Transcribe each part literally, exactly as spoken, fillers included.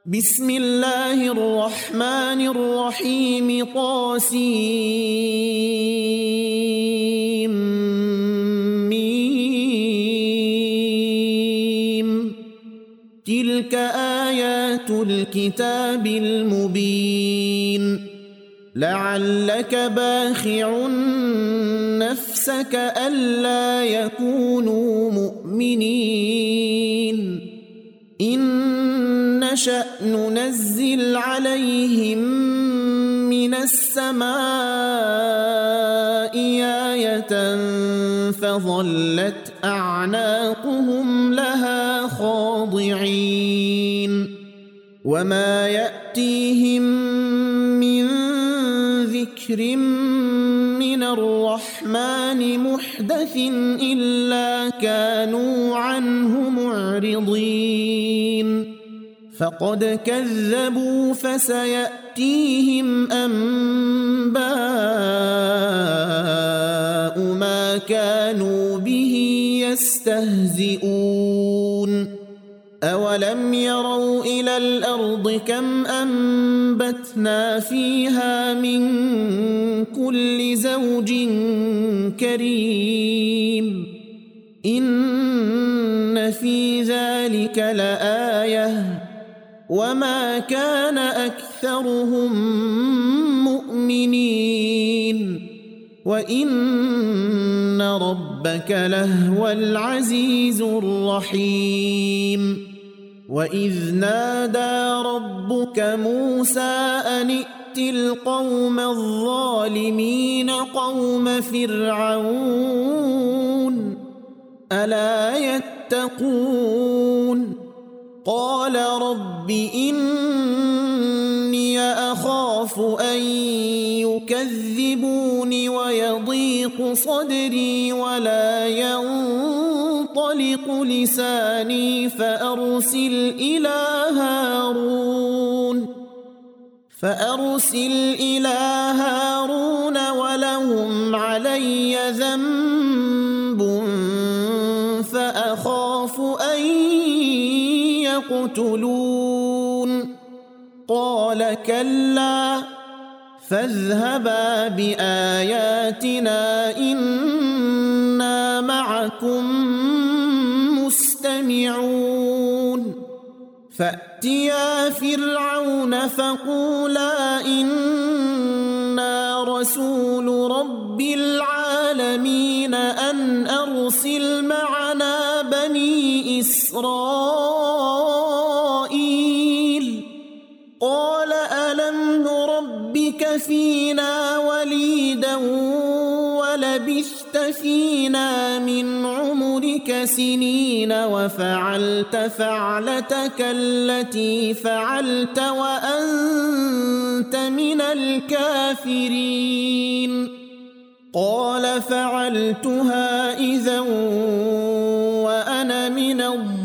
بسم الله الرحمن الرحيم طاسيم ميم تلك آيات الكتاب المبين لعلك باخع نفسك ألا يكونوا مؤمنين إن نشأ ننزل عليهم من السماء آية فظلت أعناقهم لها خاضعين وما يأتيهم من ذكر من الرحمن محدث إلا كانوا عنه معرضين فقد كذبوا فسيأتيهم أنباء ما كانوا به يستهزئون أولم يروا إلى الأرض كم أنبتنا فيها من كل زوج كريم إن في ذلك لآية وما كان أكثرهم مؤمنين وإن ربك لهو العزيز الرحيم وإذ نادى ربك موسى أن ائت القوم الظالمين قوم فرعون ألا يتقون قال رب إني أخاف أن يكذبون ويضيق صدري ولا ينطلق لساني فأرسل إلى هارون فأرسل إلى هارون ولهم علي ذنب فأخاف أن يقتلون قال كلا فاذهبا بآياتنا إنا معكم مستمعون فأتيا فرعون فقولا إنا رسول رب العالمين أن أرسل معنا بني إسرائيل قال ألم نربك فينا وليدا ولبثت فينا من عمرك سنين وفعلت فعلتك التي فعلت وأنت من الكافرين قال فعلتها إذا وأنا من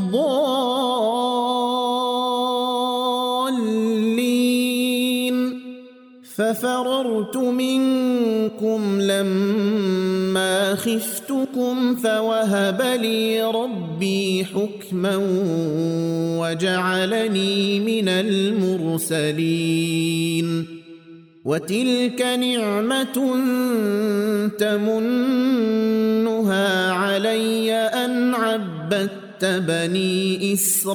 الضالين ففررت منكم لما خفتكم فوهب لي ربي حكما وجعلني من المرسلين وتلك نعمة تمنها علي أن عبدت بني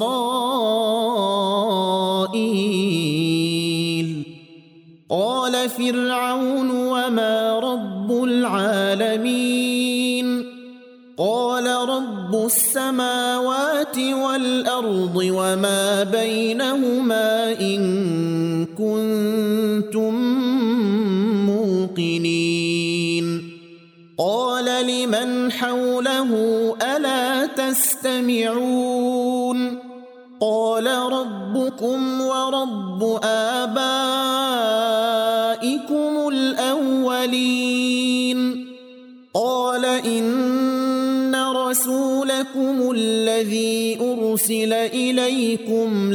إسرائيل قال فرعون وما رب العالمين قال رب السماوات والأرض وما بينهما إن كنتم موقنين قال لمن حوله ألا تستمعون قال ربكم ورب آبائكم الأولين قال إن رسولكم الذي أرسل إليكم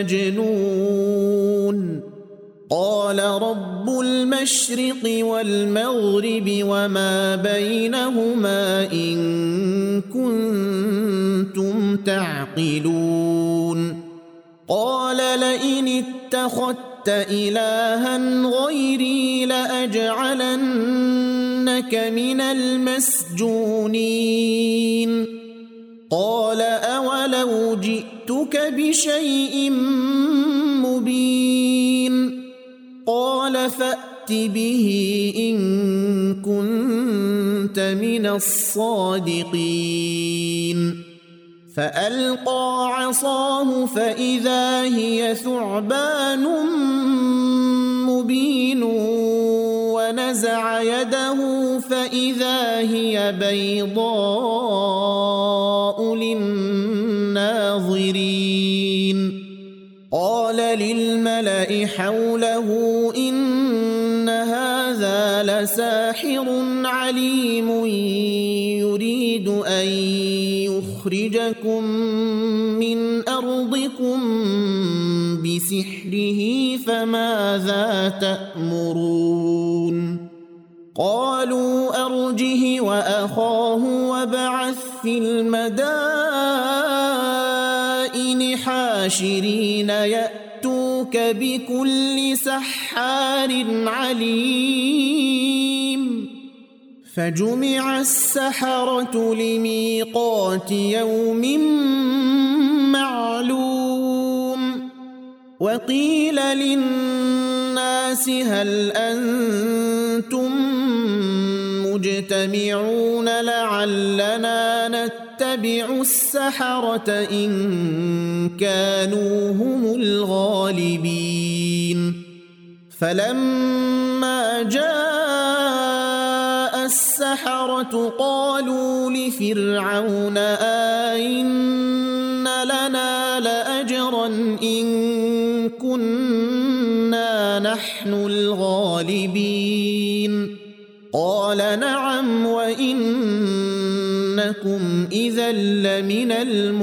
لمجنون قال رب المشرق والمغرب وما بينهما إن كنتم تعقلون قال لئن اتخذت إلها غيري لأجعلنك من المسجونين قال أولو جئتك بشيء مبين قال فأت به إن كنت من الصادقين فألقى عصاه فإذا هي ثعبان مبين ونزع يده فإذا هي بيضاء للناظرين قال للملأ حوله إن هذا لساحر عليم يريد أن يخرجكم من أرضكم بسحره فماذا تأمرون قالوا أرجه وأخاه وابعث في المدائن حاشرين يأتوك بكل سحار عليم فجمع السحرة لميقات يوم معلوم وقيل للناس هل أنتم مجتمعون لعلنا نتبع السحرة إن كانوا هم الغالبين فلما جاء السحرة قالوا لفرعون أئن لنا لأجرا إن كنا نحن الغالبين قال نعم وإنكم إذا لمن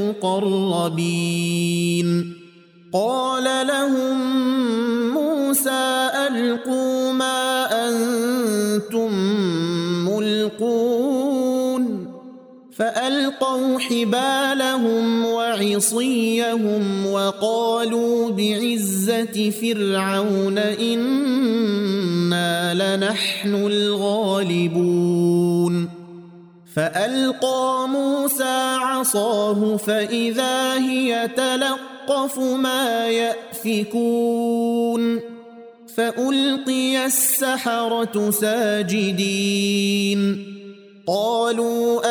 المقربين قال لهم موسى ألقوا ما أنتم ملقون فألقوا حبالهم وعصيهم وقالوا بعزة فرعون إنا لنحن الغالبون فألقى موسى عصاه فإذا هي تلقف ما يأفكون فألقي السحرة ساجدين قالوا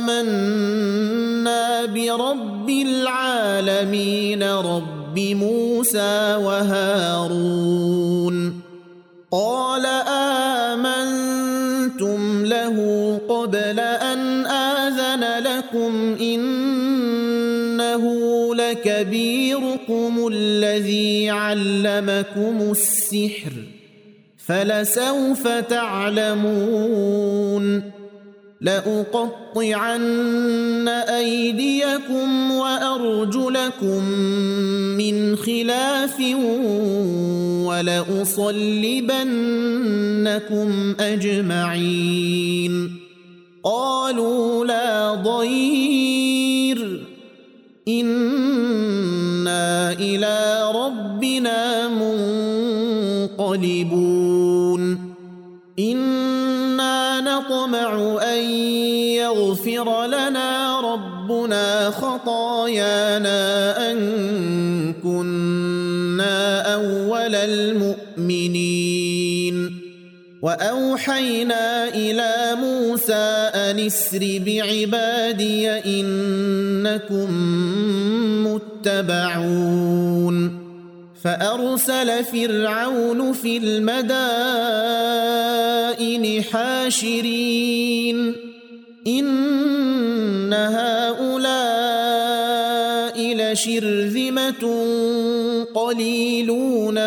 آمنا برب العالمين رب موسى وهارون قال آمنتم له قبل أن آذن لكم إنه لكبيركم الذي علمكم السحر فلسوف تعلمون لأقطعن أيديكم وأرجلكم من خلاف ولأصلبنكم أجمعين قالوا لا ضير إنا إلى ربنا منقلبون إنا نطمع أن يغفر لنا ربنا خطايانا أن كنا أول المؤمنين وأوحينا إلى موسى أن اسر بعبادي إنكم متبعون فأرسل فرعون في المدائن حاشرين إن هؤلاء لشرذمة قليلون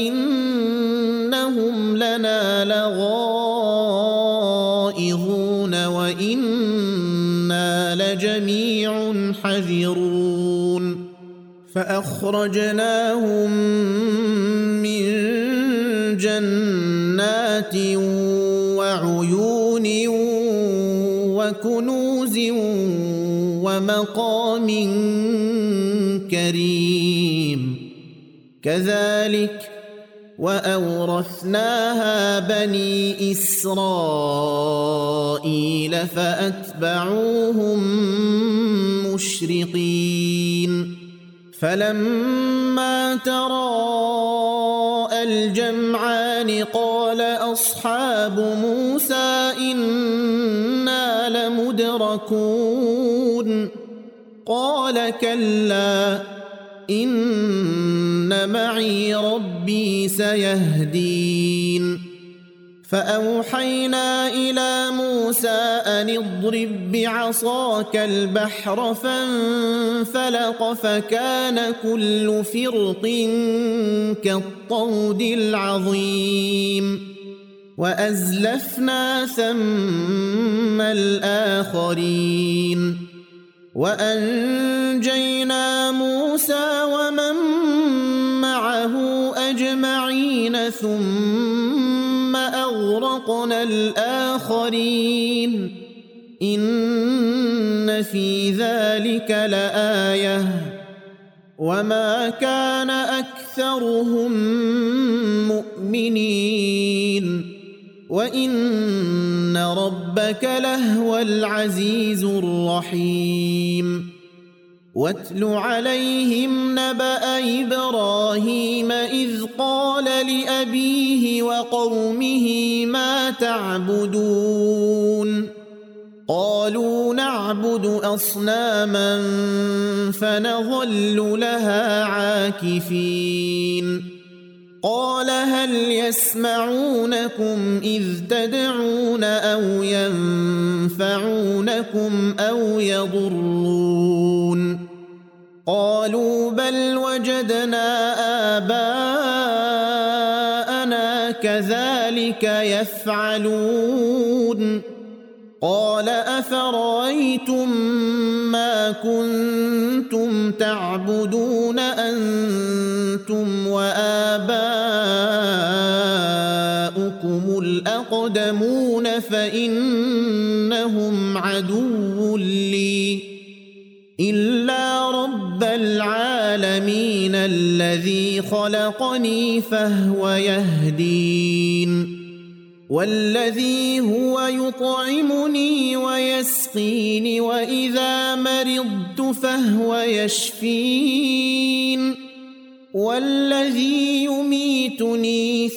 وإنهم لنا لغائظون وإنا لجميع حذرون فأخرجناهم من جنات وعيون وكنوز ومقام كريم كذلك وأورثناها بني إسرائيل فأتبعوهم مشرقين فلما تراءى الجمعان قال أصحاب موسى إنا لمدركون قال كلا إن معي ربي سيهدين فأوحينا إلى موسى أن اضرب بعصاك البحر فانفلق فكان كل فرق كالطود العظيم وأزلفنا ثم الآخرين وأنجينا موسى ومن معه أجمعين ثم أغرقنا الآخرين إن في ذلك لآية وما كان أكثرهم مؤمنين وإن ربك لهو العزيز الرحيم واتل عليهم نبأ إبراهيم إذ قال لأبيه وقومه ما تعبدون قالوا نعبد أصناما فنظل لها عاكفين قال هل يسمعونكم إذ تدعون أو ينفعونكم أو يضرون قالوا بل وجدنا آباءنا كذلك يفعلون قال أفرأيتم ما كنتم تعبدون أنتم وآباؤكم الأقدمون فإنهم عدو لي إلا رب العالمين الذي خلقني فهو يهدين والذي هو يطعمني ويسقين وإذا مرضت فهو يشفين والذي يميتني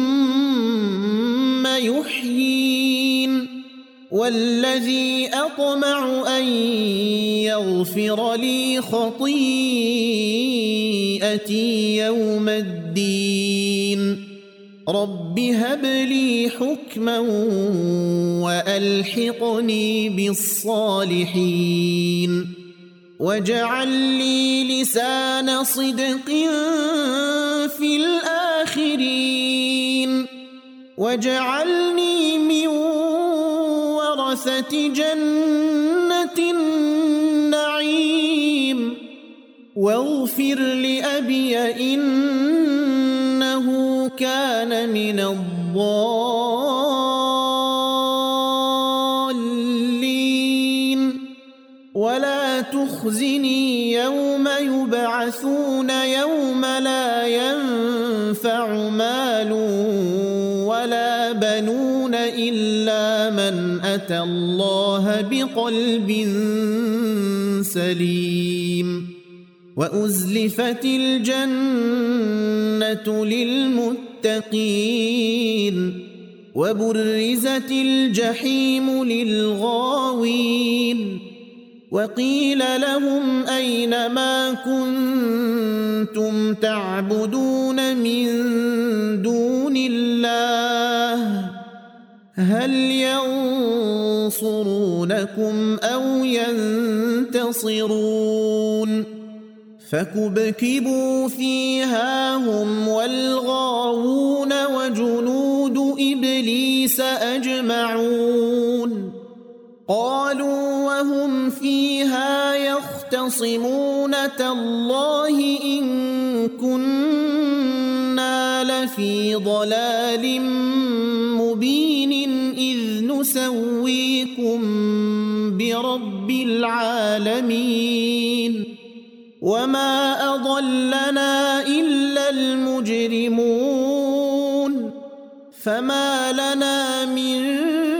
ثم يحيين والذي أطمع أن يغفر لي خطيئتي يوم الدين رب هب لي حكما وألحقني بالصالحين واجعل لي لسان صدق في الآخرين واجعلني من ورثة جنة النعيم واغفر لأبي إنه كان من الضالين ولا تخزني يوم يبعثون يوم لا ينفع مال ولا بنون إلا من أتى الله بقلب سليم وأزلفت الجنة للمتقين وبرزت الجحيم للغاوين وقيل لهم أين ما كنتم تعبدون من دون الله هل ينصرونكم أو ينتصرون فكبكبوا فيها هم والغاوون وجنود إبليس أجمعون قالوا وهم فيها يختصمون تالله إن كنا لفي ضلال مبين إذ نسويكم برب العالمين وما أضلنا إلا المجرمون فما لنا من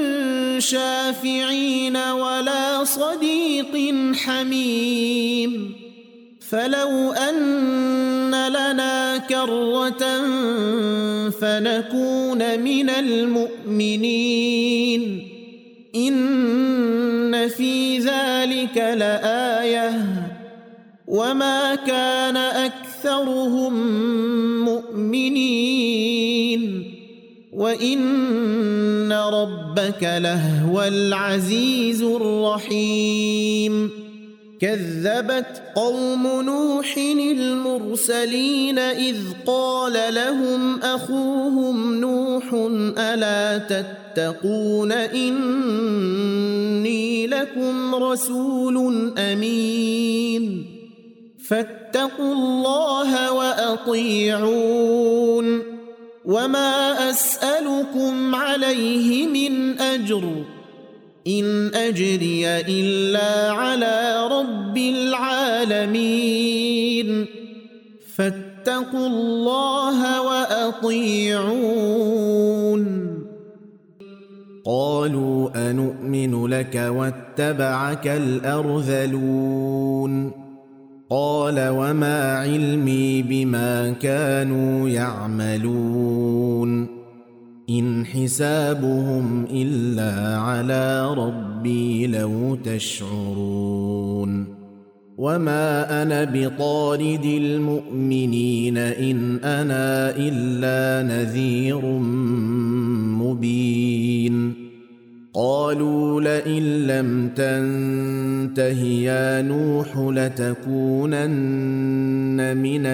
شافعين ولا صديق حميم فلو أن لنا كرة فنكون من المؤمنين إن في ذلك لآية وما كان أكثرهم مؤمنين وإن ربك لهو العزيز الرحيم كذبت قوم نوح المرسلين إذ قال لهم أخوهم نوح ألا تتقون إني لكم رسول أمين فاتقوا الله وأطيعون وما أسألكم عليه من أجر إن أجري إلا على رب العالمين فاتقوا الله وأطيعون قالوا أنؤمن لك واتبعك الأرذلون قال وما علمي بما كانوا يعملون إن حسابهم إلا على ربي لو تشعرون وما أنا بطارد المؤمنين إن أنا إلا نذير مبين قالوا لئن لم تنته يا نوح لتكونن من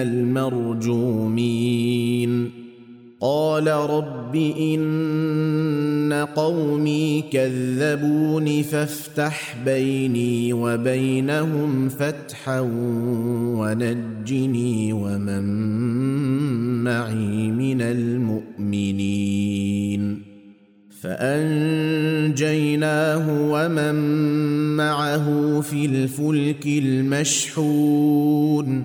المرجومين قال رب إن قومي كذبون فافتح بيني وبينهم فتحا ونجني ومن معي من المؤمنين فأنجيناه ومن معه في الفلك المشحون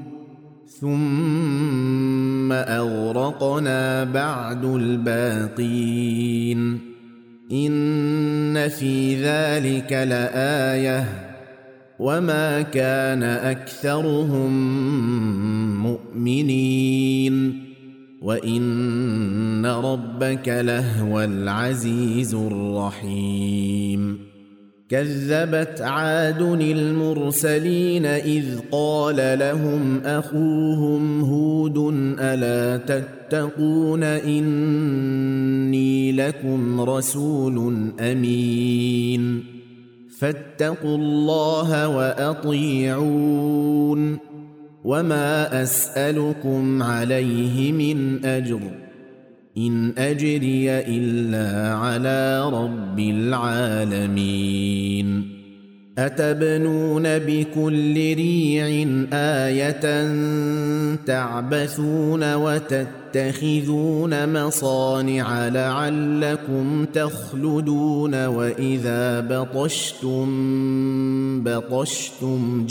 ثم أغرقنا بعد الباقين إن في ذلك لآية وما كان أكثرهم مؤمنين وإن ربك لهو العزيز الرحيم كذبت عاد المرسلين إذ قال لهم أخوهم هود ألا تتقون إني لكم رسول أمين فاتقوا الله وأطيعون وما أسألكم عليه من أجر إن أجري إلا على رب العالمين أتبنون بكل ريع آية تعبثون وتتخذون مصانع لعلكم تخلدون وإذا بطشتم بطشتم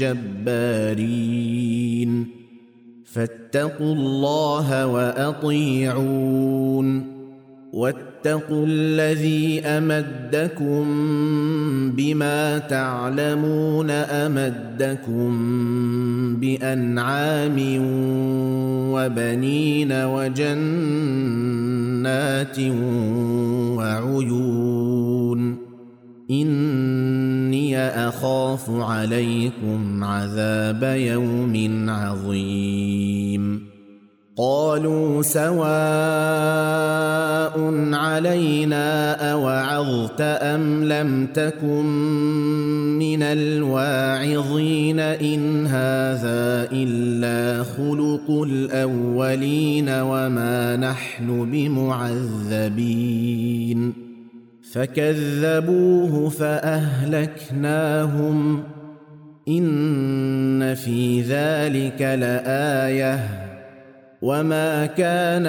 جبارين فاتقوا الله وأطيعون واتقوا الذي أمدكم بما تعلمون أمدكم بأنعام وبنين وجنات وعيون إني أخاف عليكم عذاب يوم عظيم قالوا سواء علينا أوعظت أم لم تكن من الواعظين إن هذا إلا خلق الأولين وما نحن بمعذبين فكذبوه فأهلكناهم إن في ذلك لآية وما كان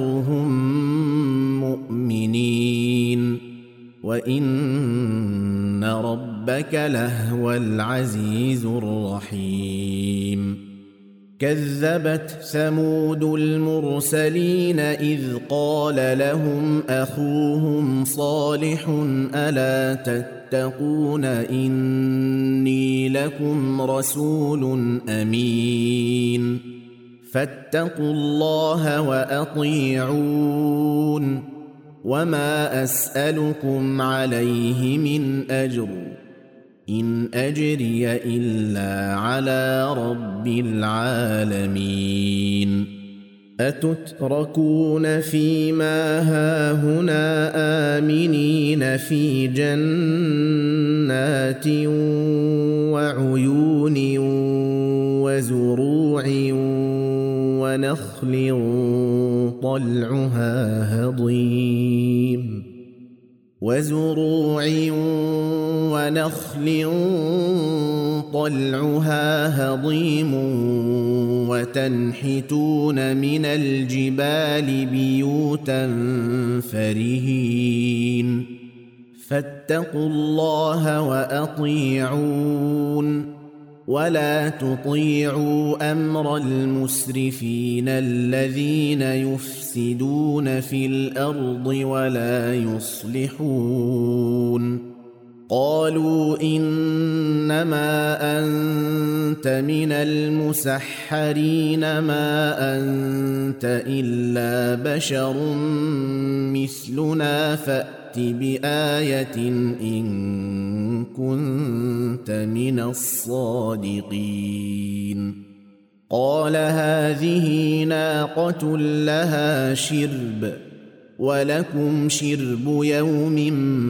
أكثرهم مؤمنين وإن ربك لهو العزيز الرحيم كذبت ثمود المرسلين إذ قال لهم أخوهم صالح ألا تتقون إني لكم رسول أمين فاتقوا الله وأطيعون وما أسألكم عليه من أجر إن أجري إلا على رب العالمين أتتركون فيما هاهنا آمنين في جنات وعيون وزروع ونخل طلعها هضيم وزروع ونخل طلعها هضيم وتنحتون من الجبال بيوتا فرهين فاتقوا الله وأطيعون ولا تطيعوا أمر المسرفين الذين يفسدون في الأرض ولا يصلحون قالوا إنما أنت من المسحرين ما أنت إلا بشر مثلنا فأت بآية إن كنت من الصادقين قال هذه ناقة لها شرب ولكم شرب يوم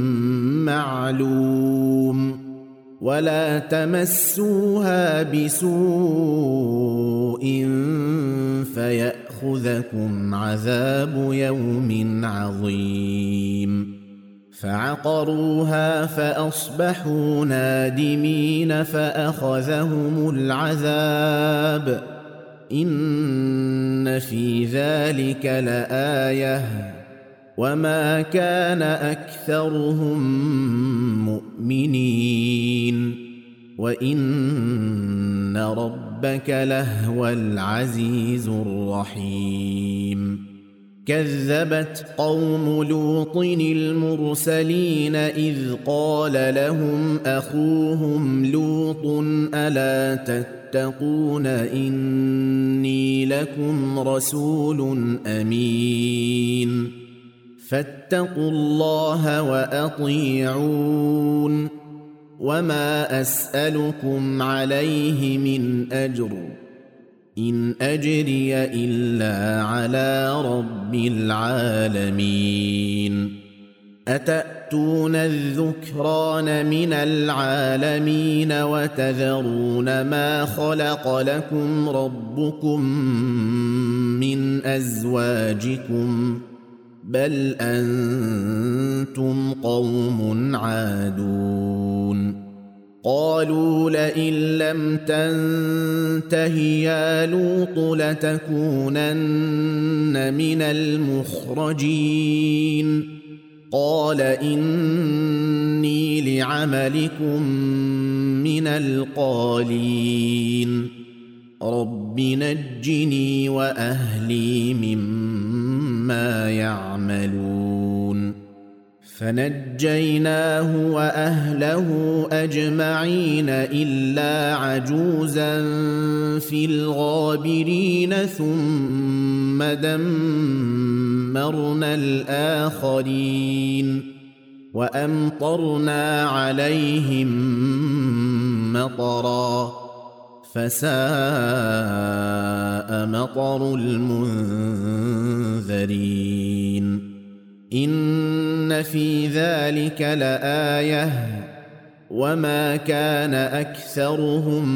معلوم ولا تمسوها بسوء فيأخذكم عذاب يوم عظيم فعقروها فأصبحوا نادمين فأخذهم العذاب إن في ذلك لآية وما كان أكثرهم مؤمنين وإن ربك لهو العزيز الرحيم كذبت قوم لوط المرسلين إذ قال لهم أخوهم لوط ألا تتقون إني لكم رسول أمين فاتقوا الله وأطيعون وما أسألكم عليه من أجر إن أجري إلا على رب العالمين أتأتون الذكران من العالمين وتذرون ما خلق لكم ربكم من أزواجكم بل أنتم قوم عادون قالوا لئن لم تنته يا لوط لتكونن من المخرجين قال إني لعملكم من القالين رب نجني وأهلي مما يعملون فنجيناه وأهله أجمعين إلا عجوزا في الغابرين ثم دمرنا الآخرين وأمطرنا عليهم مطرا فساء مطر المنذرين إن في ذلك لآية وما كان أكثرهم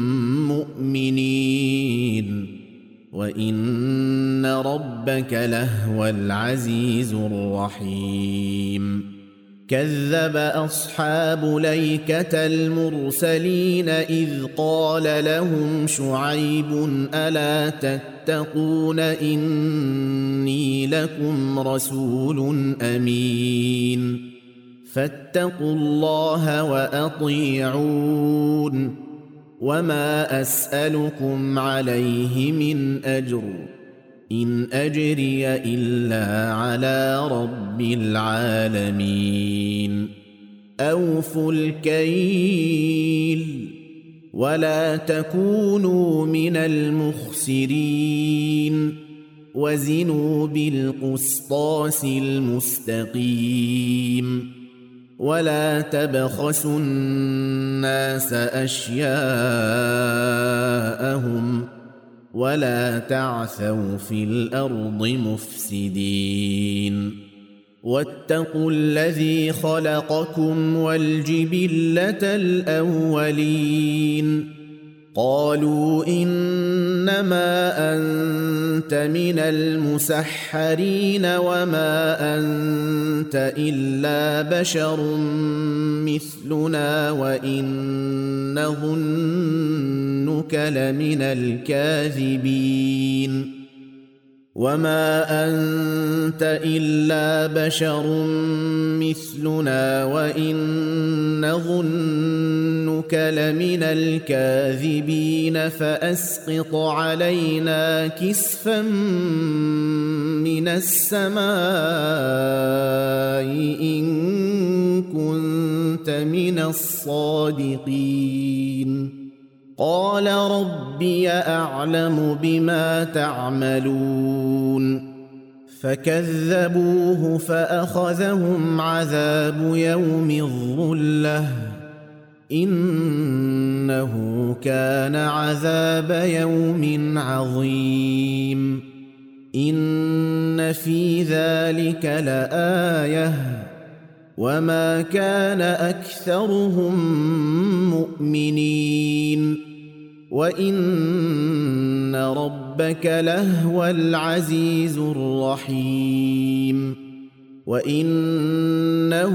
مؤمنين وإن ربك لهو العزيز الرحيم كذب أصحاب ليكة المرسلين إذ قال لهم شعيب ألا تتقون إني لكم رسول أمين فاتقوا الله وأطيعون وما أسألكم عليه من أجر إن أجري إلا على رب العالمين أوفوا الكيل ولا تكونوا من المخسرين وزنوا بالقسطاس المستقيم ولا تبخسوا الناس أشياءهم ولا تعثوا في الأرض مفسدين واتقوا الذي خلقكم والجبلة الأولين قالوا إنما أنت من المسحرين وما أنت إلا بشر مثلنا وإن نظنك لمن الكاذبين وما أنت إلا بشر مثلنا وإن نظنك لمن الكاذبين فأسقط علينا كسفا من السماء إن كنت من الصادقين قال ربي أعلم بما تعملون فكذبوه فأخذهم عذاب يوم الظلة إنه كان عذاب يوم عظيم إن في ذلك لآية وما كان أكثرهم مؤمنين وإن ربك لهو العزيز الرحيم وإنه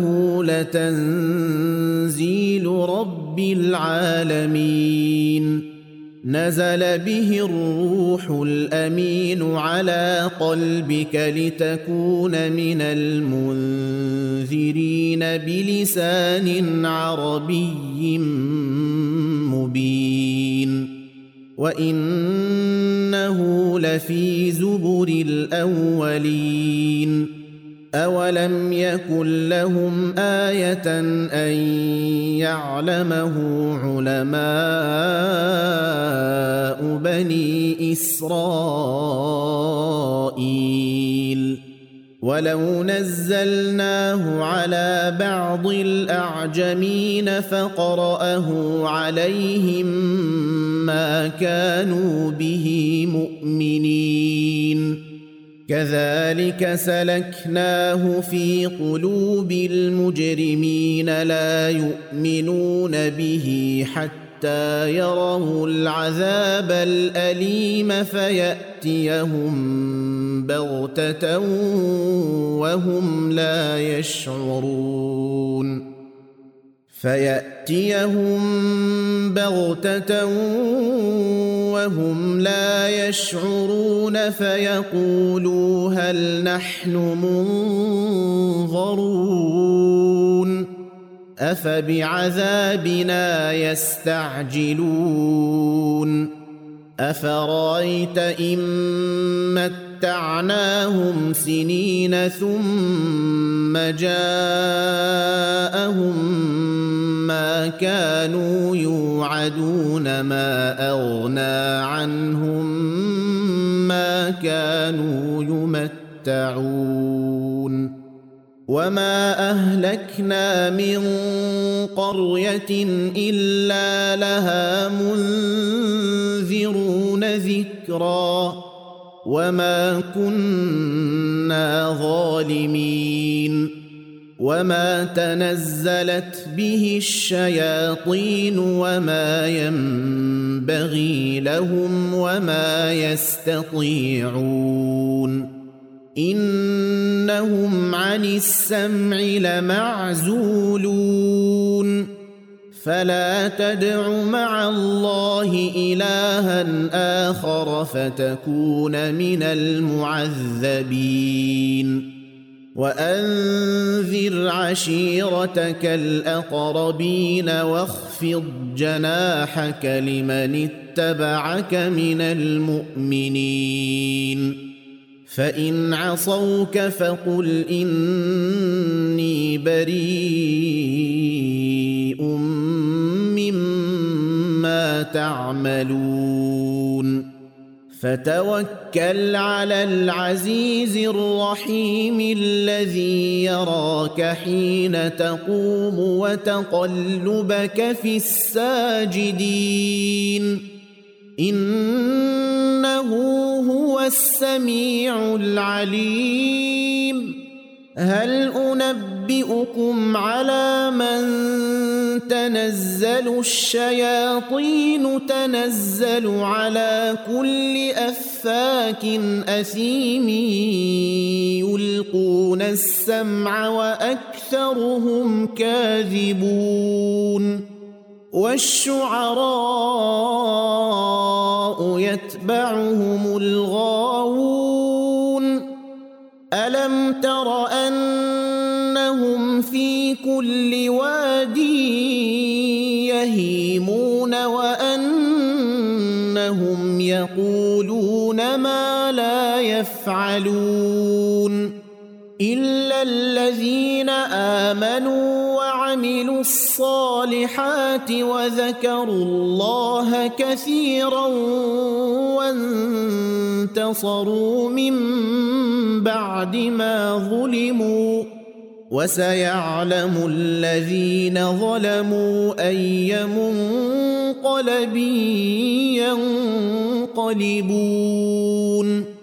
لتنزيل رب العالمين نزل به الروح الأمين على قلبك لتكون من المنذرين بلسان عربي مبين وإنه لفي زبر الأولين أولم يكن لهم آية أن يعلمه علماء بني إسرائيل ولو نزلناه على بعض الأعجمين فقرأه عليهم ما كانوا به مؤمنين كذلك سلكناه في قلوب المجرمين لا يؤمنون به حتى يروا العذاب الأليم فيأتيهم بغتة وهم لا يشعرون فيأتيهم بغتة وهم لا يشعرون فيقولوا هل نحن منظرون أفبعذابنا يستعجلون أفرأيت إن متعناهم سنين ثم جاءهم ما كانوا يوعدون ما أغنى عنهم ما كانوا يمتعون وما أهلكنا من قرية إلا لها منذرون ذكرا وما كنا ظالمين وما تنزلت به الشياطين وما ينبغي لهم وما يستطيعون إنهم عن السمع لمعزولون فلا تدع مع الله إلها آخر فتكون من المعذبين وأنذر عشيرتك الأقربين واخفض جناحك لمن اتبعك من المؤمنين فإن عصوك فقل إني بريء مما تعملون فتوكل على العزيز الرحيم الذي يراك حين تقوم وتقلبك في الساجدين إنه هو السميع العليم هل أنبئكم على من تنزل الشياطين تنزل على كل أفاك أثيم يلقون السمع وأكثرهم كاذبون والشعراء يتبعهم الغاوون ألم تر أنهم في كل واد يهيمون وأنهم يقولون ما لا يفعلون إلا الذين آمنوا وعملوا الصالحات وذكروا الله كثيرا وانتصروا من بعد ما ظلموا وسيعلم الذين ظلموا أي منقلب ينقلبون